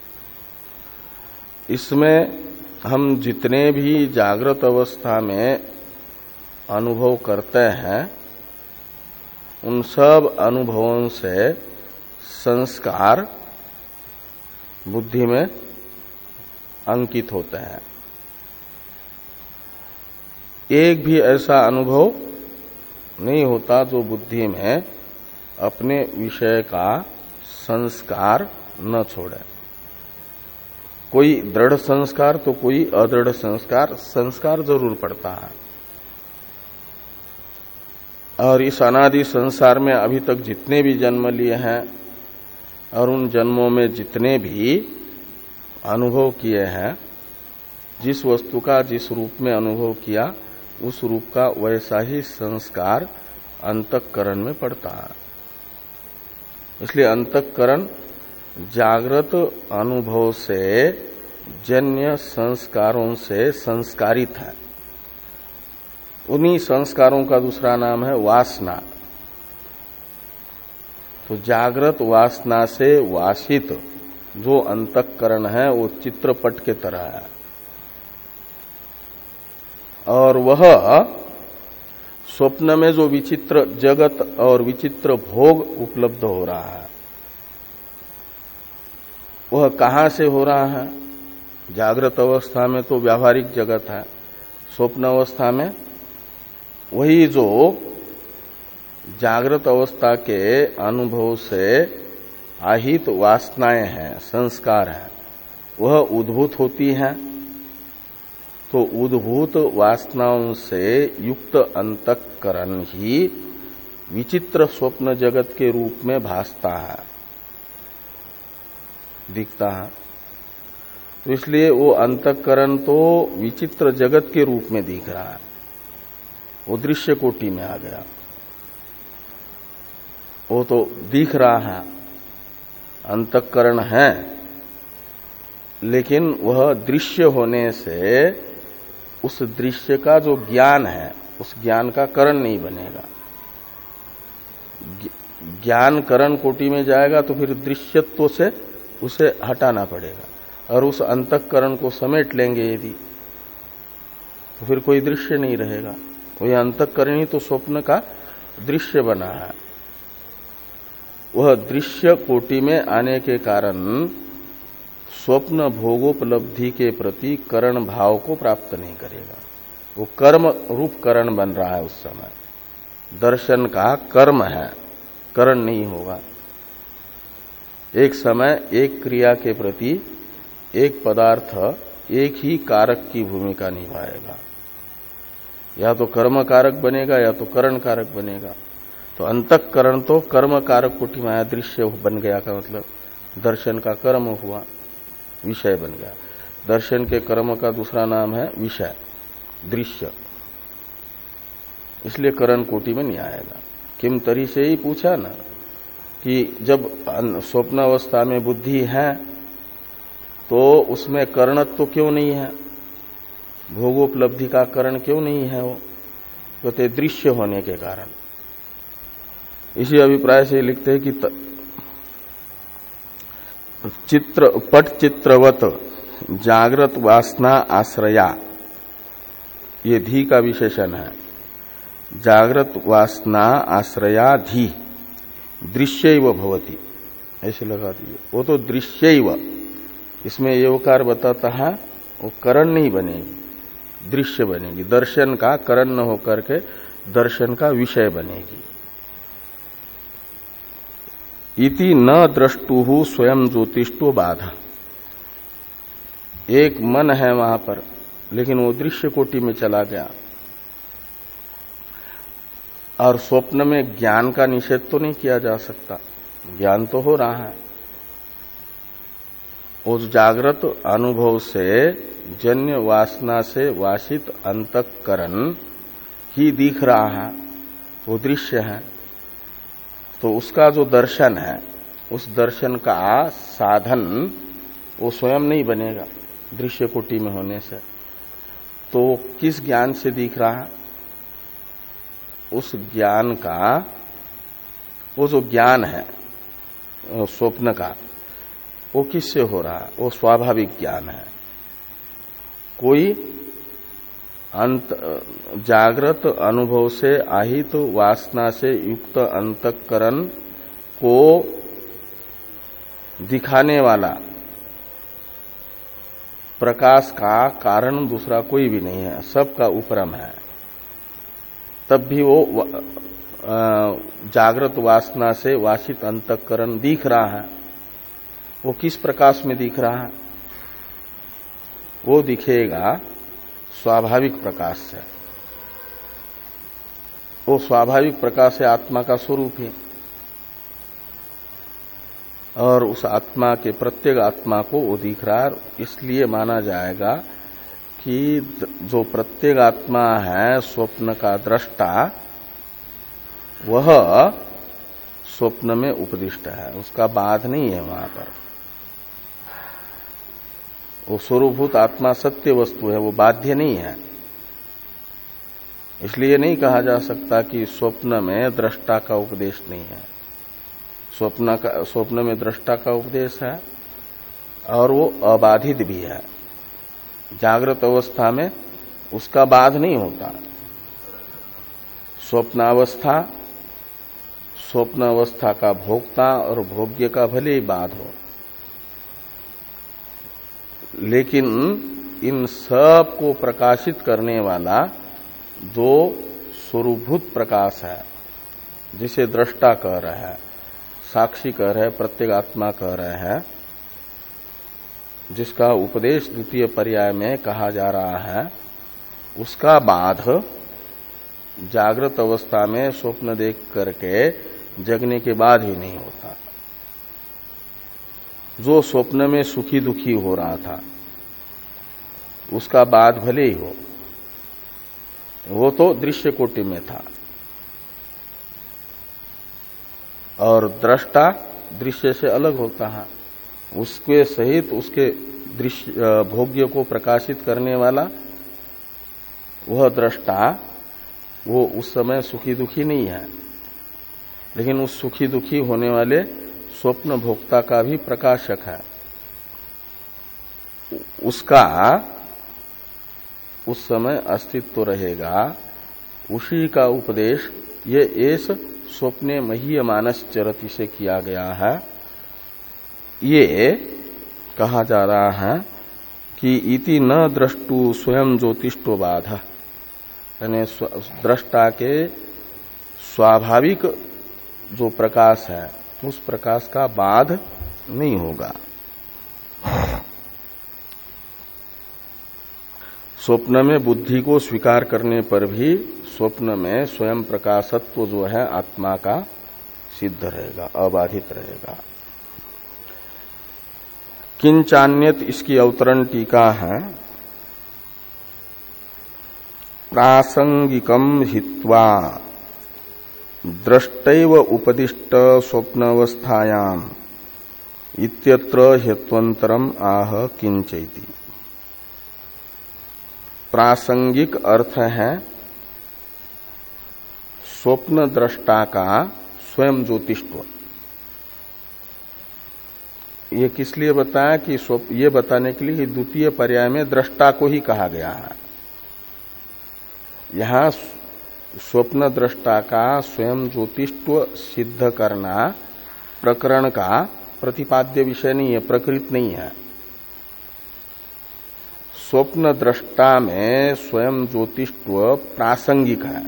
इसमें हम जितने भी जागृत अवस्था में अनुभव करते हैं उन सब अनुभवों से संस्कार बुद्धि में अंकित होते हैं। एक भी ऐसा अनुभव नहीं होता जो बुद्धि में अपने विषय का संस्कार न छोड़े। कोई दृढ़ संस्कार तो कोई अदृढ़ संस्कार संस्कार जरूर पड़ता है। और इस अनादि संसार में अभी तक जितने भी जन्म लिए हैं और उन जन्मों में जितने भी अनुभव किए हैं, जिस वस्तु का जिस रूप में अनुभव किया उस रूप का वैसा ही संस्कार अंतःकरण में पड़ता है। इसलिए अंतःकरण जागृत अनुभव से जन्य संस्कारों से संस्कारित है। उन्हीं संस्कारों का दूसरा नाम है वासना। तो जागृत वासना से वासित जो अंतःकरण है वो चित्रपट के तरह है, और वह स्वप्न में जो विचित्र जगत और विचित्र भोग उपलब्ध हो रहा है वह कहां से हो रहा है? जागृत अवस्था में तो व्यावहारिक जगत है, स्वप्न अवस्था में वही जो जागृत अवस्था के अनुभव से आहित वासनाएं हैं, संस्कार हैं, वह उद्भूत होती हैं। तो उद्भूत वासनाओं से युक्त अंतःकरण ही विचित्र स्वप्न जगत के रूप में भासता है, दिखता है। तो इसलिए वो अंतःकरण तो विचित्र जगत के रूप में दिख रहा है, वो दृश्य कोटि में आ गया। वो तो दिख रहा है, अंतःकरण है, लेकिन वह दृश्य होने से उस दृश्य का जो ज्ञान है उस ज्ञान का करण नहीं बनेगा। ज्ञान करण कोटि में जाएगा तो फिर दृश्यत्व से उसे हटाना पड़ेगा और उस अंतःकरण को समेट लेंगे यदि तो फिर कोई दृश्य नहीं रहेगा। वही अंतःकरण ही तो स्वप्न का दृश्य बना है। वह दृश्य कोटि में आने के कारण स्वप्न भोगोपलब्धि के प्रति करण भाव को प्राप्त नहीं करेगा। वो कर्म रूप करण बन रहा है। उस समय दर्शन का कर्म है, करण नहीं होगा। एक समय एक क्रिया के प्रति एक पदार्थ एक ही कारक की भूमिका निभाएगा। या तो कर्म कारक बनेगा या तो करण कारक बनेगा। तो अंतःकरण तो कर्म कारक कोटि में आया, दृश्य बन गया का मतलब दर्शन का कर्म हुआ, विषय बन गया। दर्शन के कर्म का दूसरा नाम है विषय, दृश्य। इसलिए करण कोटि में नहीं आएगा। किम तरी से ही पूछा ना कि जब स्वप्न अवस्था में बुद्धि है तो उसमें करणत्व तो क्यों नहीं है, भोगोपलब्धि का करण क्यों नहीं है? वो कहते दृश्य होने के कारण। इसी अभिप्राय से लिखते हैं कि चित्र पट चित्रवत जागृत वासना आश्रया, ये धी का विशेषण है। जागृत वासना आश्रया धी दृश्यैव भवति, ऐसे लगा दीजिए। वो तो दृश्यैव, इसमें योकार बताता है वो करण नहीं बनेगी, दृश्य बनेगी। दर्शन का करण न होकर के दर्शन का विषय बनेगी। इति न द्रष्टुहु स्वयं ज्योतिष्टो बाधा। एक मन है वहां पर, लेकिन वो दृश्य कोटि में चला गया। और स्वप्न में ज्ञान का निषेध तो नहीं किया जा सकता, ज्ञान तो हो रहा है। उस जागृत अनुभव से जन्य वासना से वासित अंतःकरण ही दिख रहा है, वो दृश्य है। तो उसका जो दर्शन है, उस दर्शन का साधन वो स्वयं नहीं बनेगा दृश्य कोटि में होने से। तो किस ज्ञान से दिख रहा है? उस ज्ञान का, वो जो ज्ञान है स्वप्न का, वो किससे हो रहा है? वो स्वाभाविक ज्ञान है। कोई अंत जागृत अनुभव से आहित तो वासना से युक्त अंतःकरण को दिखाने वाला प्रकाश का कारण दूसरा कोई भी नहीं है, सबका उपरम है। तब भी वो जागृत वासना से वासित अंतःकरण दिख रहा है। वो किस प्रकाश में दिख रहा है? वो दिखेगा स्वाभाविक प्रकाश से। वो स्वाभाविक प्रकाश है आत्मा का स्वरूप ही। और उस आत्मा के, प्रत्येक आत्मा को वो दिख रहा है। इसलिए माना जाएगा कि जो प्रत्येक आत्मा है स्वप्न का दृष्टा, वह स्वप्न में उपदिष्ट है, उसका बाध नहीं है वहां पर। वो स्वरूभूत आत्मा सत्य वस्तु है, वो बाध्य नहीं है। इसलिए नहीं कहा जा सकता कि स्वप्न में दृष्टा का उपदेश नहीं है। स्वप्न का, स्वप्न में दृष्टा का उपदेश है और वो अबाधित भी है। जागृत अवस्था में उसका बाध नहीं होता। स्वप्नावस्था, स्वप्न अवस्था का भोक्ता और भोग्य का भले ही बाध हो, लेकिन इन सब को प्रकाशित करने वाला जो स्वरूभूत प्रकाश है, जिसे दृष्टा कह रहे हैं, साक्षी कह रहे हैं, प्रत्येक आत्मा कह रहे हैं, जिसका उपदेश द्वितीय पर्याय में कहा जा रहा है, उसका बाध जागृत अवस्था में स्वप्न देख करके जगने के बाद ही नहीं होता। जो स्वप्न में सुखी दुखी हो रहा था, उसका बाध भले ही हो, वो तो दृश्य कोटि में था। और दृष्टा दृश्य से अलग होता है। उसके सहित उसके दृश्य भोग्य को प्रकाशित करने वाला वह दृष्टा वो उस समय सुखी दुखी नहीं है, लेकिन उस सुखी दुखी होने वाले स्वप्न भोक्ता का भी प्रकाशक है। उसका उस समय अस्तित्व रहेगा। उसी का उपदेश ये एस स्वप्ने महीयमानस चरति से किया गया है। ये कहा जा रहा है कि इति न द्रष्टु स्वयं ज्योतिष्टो बाध, यानी दृष्टा के स्वाभाविक जो प्रकाश है उस प्रकाश का बाध नहीं होगा। स्वप्न में बुद्धि को स्वीकार करने पर भी स्वप्न में स्वयं प्रकाशत्व जो है आत्मा का सिद्ध रहेगा, अबाधित रहेगा। किंचान्यत इसकी अवतरण टीका है। प्रासंगिकम हित्वा द्रष्टैव उपदिष्ट स्वप्नावस्थायाम इत्यत्र हेत्वंतरम आह किंचैति। प्रासंगिक अर्थ है स्वप्न दृष्टा का स्वयं ज्योतिष्व। ये किस लिए बताया कि ये बताने के लिए कि द्वितीय पर्याय में दृष्टा को ही कहा गया है। यहां स्वप्न दृष्टा का स्वयं ज्योतिष्व सिद्ध करना प्रकरण का प्रतिपाद्य विषय नहीं है, प्रकृत नहीं है। स्वप्न दृष्टा में स्वयं ज्योतिष्व प्रासंगिक है,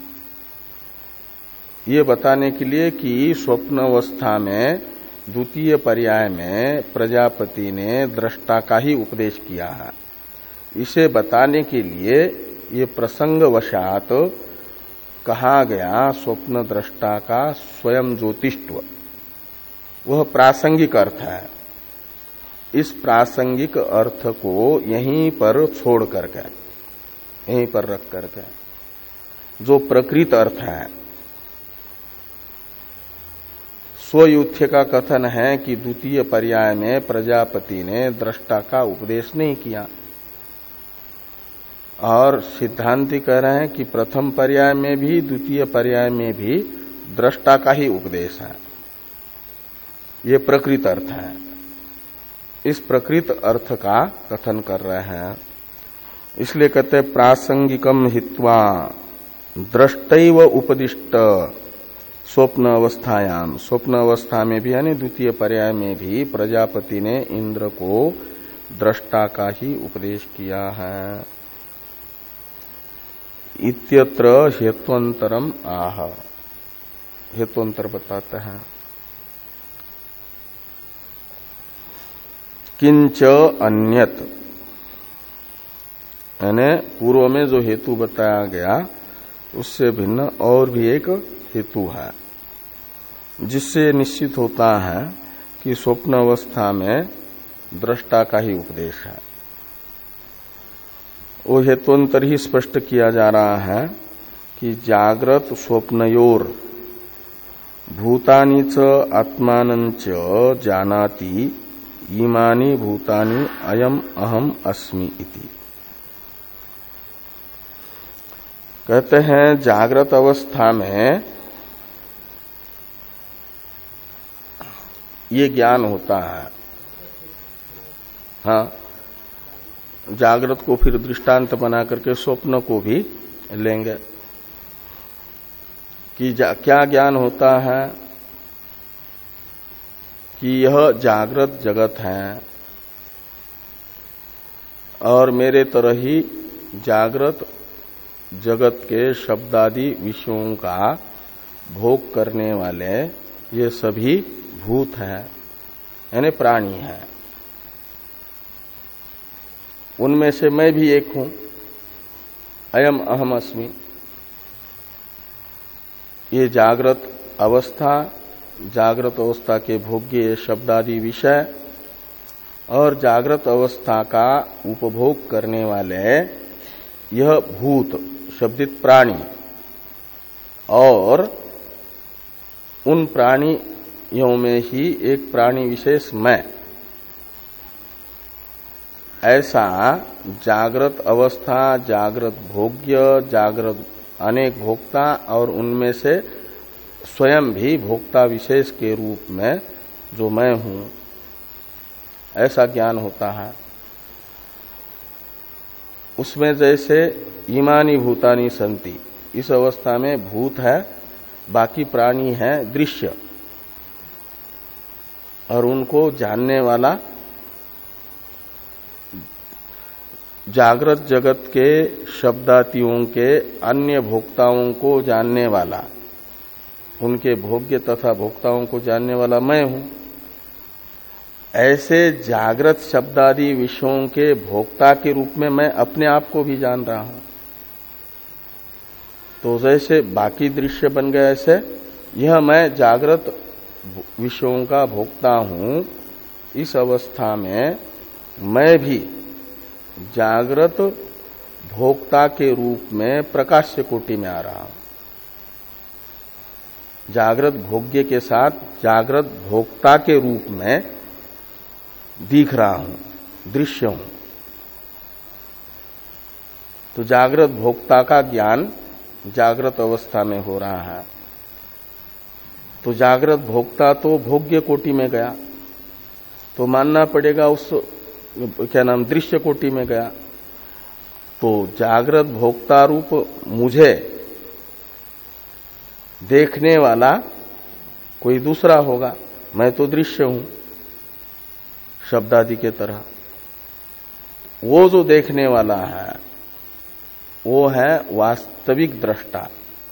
ये बताने के लिए कि स्वप्न अवस्था में द्वितीय पर्याय में प्रजापति ने दृष्टा का ही उपदेश किया है। इसे बताने के लिए ये प्रसंगवशात कहा गया स्वप्न दृष्टा का स्वयं ज्योतिष्व, वह प्रासंगिक अर्थ है। इस प्रासंगिक अर्थ को यहीं पर छोड़ करके, यहीं पर रख करके जो प्रकृत अर्थ है, स्वयुत्य का कथन है कि द्वितीय पर्याय में प्रजापति ने दृष्टा का उपदेश नहीं किया, और सिद्धांति कह रहे हैं कि प्रथम पर्याय में भी द्वितीय पर्याय में भी दृष्टा का ही उपदेश है। ये प्रकृत अर्थ है। इस प्रकृत अर्थ का कथन कर रहे हैं। इसलिए कहते हैं प्रासंगिकम हित्वा दृष्टैव उपदिष्ट स्वप्न अवस्थायाम। स्वप्न अवस्था में भी यानी द्वितीय पर्याय में भी प्रजापति ने इंद्र को दृष्टा का ही उपदेश किया है। इत्यत्र हेत्वंतरम आह, हेत्वंतर बताते हैं। किंच अन्यत, यानी पूर्व में जो हेतु बताया गया उससे भिन्न और भी एक हेतु है, जिससे निश्चित होता है कि स्वप्न अवस्था में दृष्टा का ही उपदेश है। वो हेतुअंतर ही स्पष्ट किया जा रहा है कि जागृत स्वप्नयोर भूतानि च आत्मानं च जानाति इमानि भूतानि अयम अहम अस्मि इति। कहते हैं जागृत अवस्था में ये ज्ञान होता है। हाँ, जागृत को फिर दृष्टांत बना करके स्वप्न को भी लेंगे कि क्या ज्ञान होता है कि यह जागृत जगत है और मेरे तरह ही जागृत जगत के शब्दादि विषयों का भोग करने वाले ये सभी भूत हैं, यानी प्राणी हैं। उनमें से मैं भी एक हूं, अयम अहम अस्मि। ये जागृत अवस्था, जागृत अवस्था के भोग्य शब्दादि विषय और जागृत अवस्था का उपभोग करने वाले यह भूत शब्दित प्राणी, और उन प्राणियों में ही एक प्राणी विशेष मैं, ऐसा जागृत अवस्था, जागृत भोग्य, जागृत अनेक भोक्ता और उनमें से स्वयं भी भोक्ता विशेष के रूप में जो मैं हूं, ऐसा ज्ञान होता है। उसमें जैसे इमानी भूतानी संति, इस अवस्था में भूत है, बाकी प्राणी है दृश्य, और उनको जानने वाला जागृत जगत के शब्दातियों के अन्य भोक्ताओं को जानने वाला, उनके भोग्य तथा भोक्ताओं को जानने वाला मैं हूं। ऐसे जागृत शब्दादि विषयों के भोक्ता के रूप में मैं अपने आप को भी जान रहा हूं। तो जैसे बाकी दृश्य बन गए, ऐसे यह मैं जागृत विषयों का भोक्ता हूं। इस अवस्था में मैं भी जागृत भोक्ता के रूप में प्रकाश्य कोटि में आ रहा हूं। जागृत भोग्य के साथ जागृत भोक्ता के रूप में दिख रहा हूं, दृश्य हूं। तो जागृत भोक्ता का ज्ञान जागृत अवस्था में हो रहा है। तो जागृत भोक्ता तो भोग्य कोटि में गया, तो मानना पड़ेगा उस क्या नाम दृश्य कोटि में गया। तो जागृत भोक्ता रूप मुझे देखने वाला कोई दूसरा होगा, मैं तो दृश्य हूं शब्दादि के तरह। वो जो देखने वाला है वो है वास्तविक दृष्टा।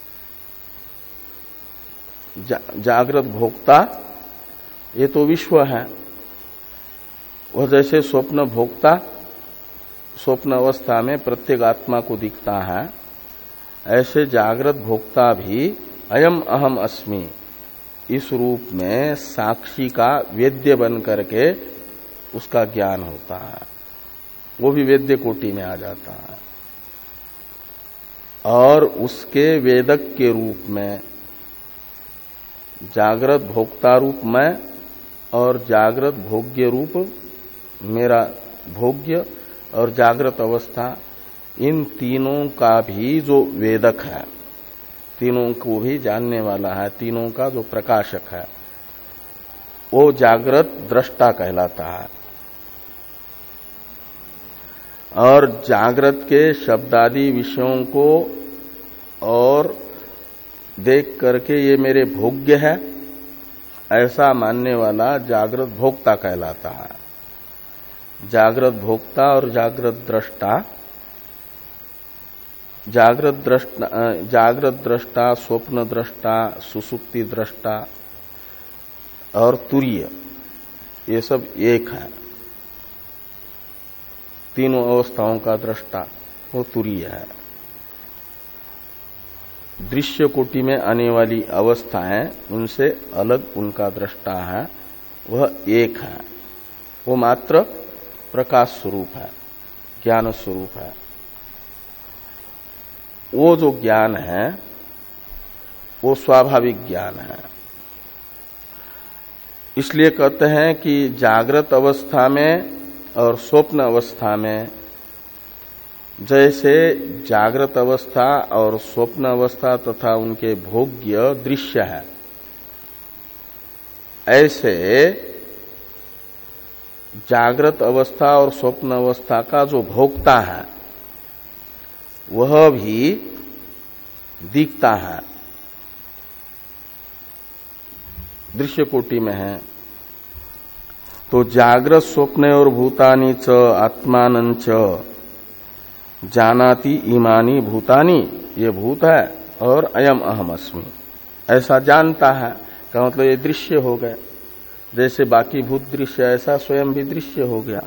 जा, जागृत भोक्ता ये तो विश्व है। वह जैसे स्वप्न भोक्ता स्वप्न अवस्था में प्रत्येक आत्मा को दिखता है, ऐसे जागृत भोक्ता भी अयम अहम अस्मि इस रूप में साक्षी का वेद्य बन करके उसका ज्ञान होता है। वो भी वेद्य कोटि में आ जाता है। और उसके वेदक के रूप में जागृत भोक्ता रूप मैं और जागृत भोग्य रूप मेरा भोग्य और जागृत अवस्था, इन तीनों का भी जो वेदक है, तीनों को भी जानने वाला है, तीनों का जो प्रकाशक है, वो जागृत दृष्टा कहलाता है। और जागृत के शब्दादि विषयों को और देख करके ये मेरे भोग्य है ऐसा मानने वाला जागृत भोक्ता कहलाता है। जागृत भोक्ता और जागृत दृष्टा, जागृत दृष्टा जागृत दृष्टा, स्वप्न दृष्टा, सुसुप्ति दृष्टा और तुरीय, ये सब एक है। तीनों अवस्थाओं का दृष्टा वो तुरीय है। दृश्य कोटि में आने वाली अवस्थाएं उनसे अलग उनका दृष्टा है, वह एक है। वो मात्र प्रकाश स्वरूप है, ज्ञान स्वरूप है। वो जो ज्ञान है वो स्वाभाविक ज्ञान है। इसलिए कहते हैं कि जागृत अवस्था में और स्वप्न अवस्था में जैसे जागृत अवस्था और स्वप्न अवस्था तथा उनके भोग्य दृश्य है, ऐसे जागृत अवस्था और स्वप्न अवस्था का जो भोक्ता है वह भी दिखता है, दृश्य कोटि में है। तो जागृत स्वप्न और भूतानि च आत्मानं च जानाति इमानी भूतानि, ये भूत है और अयम अहम अस्मि ऐसा जानता है। का मतलब ये दृश्य हो गए, जैसे बाकी भूत दृश्य ऐसा स्वयं भी दृश्य हो गया।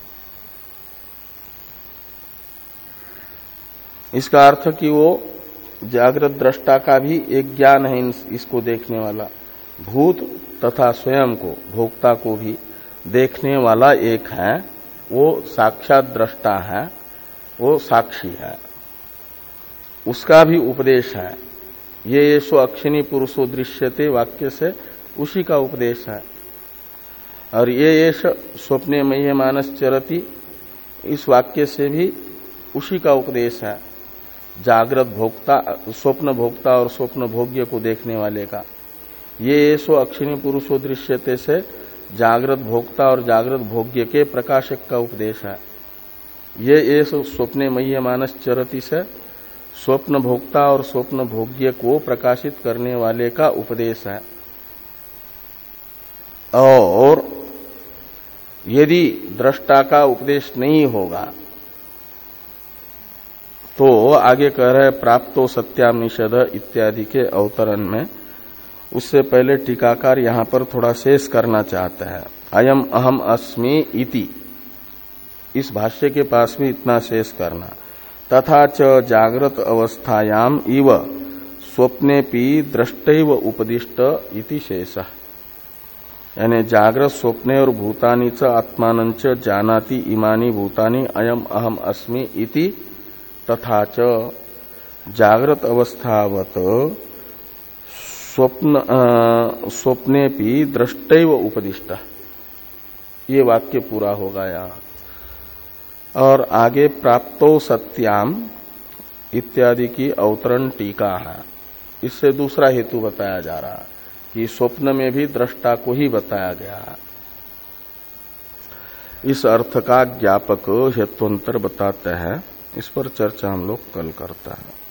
इसका अर्थ कि वो जागृत दृष्टा का भी एक ज्ञान है इसको देखने वाला, भूत तथा स्वयं को भोक्ता को भी देखने वाला एक है, वो साक्षात दृष्टा है, वो साक्षी है। उसका भी उपदेश है। ये ये सो अक्षिणी पुरुषो दृश्यते वाक्य से उसी का उपदेश है। और ये ये स्वप्ने मह्य मानस चरति, इस वाक्य से भी उसी का उपदेश है, जागृत भोक्ता, स्वप्न भोक्ता और स्वप्न भोग्य को देखने वाले का। ये सो अक्षिणी पुरुषो दृश्यते से जागृत भोक्ता और जागृत भोग्य के प्रकाशक का उपदेश है। ये ये सो स्वप्ने मह्य मानस चरति से स्वप्न भोक्ता और स्वप्न भोग्य को प्रकाशित करने वाले का उपदेश है। और यदि दृष्टा का उपदेश नहीं होगा तो आगे कह रहे प्राप्तो सत्याम निषद इत्यादि के अवतरण में, उससे पहले टीकाकार यहां पर थोड़ा शेष करना चाहते हैं। अयम अहम अस्मि इति, इस भाष्य के पास भी इतना शेष करना। तथा च जागृत अवस्थायाम इव स्वप्नेपि दृष्टैव उपदिष्ट इति शेषः, यानी जागृत स्वप्ने और भूतानि च आत्मानं च जानाति इमानि भूतानि अयम अहम अस्मि इति तथा च जागृत अवस्थावत स्वप्न स्वप्नेपि दृष्टैव उपदिष्ट, ये वाक्य पूरा होगा यहाँ। और आगे प्राप्तो सत्याम इत्यादि की अवतरण टीका है, इससे दूसरा हेतु बताया जा रहा है कि स्वप्न में भी दृष्टा को ही बताया गया है। इस अर्थ का ज्ञापक हेतुअंतर बताते हैं, इस पर चर्चा हम लोग कल करते हैं।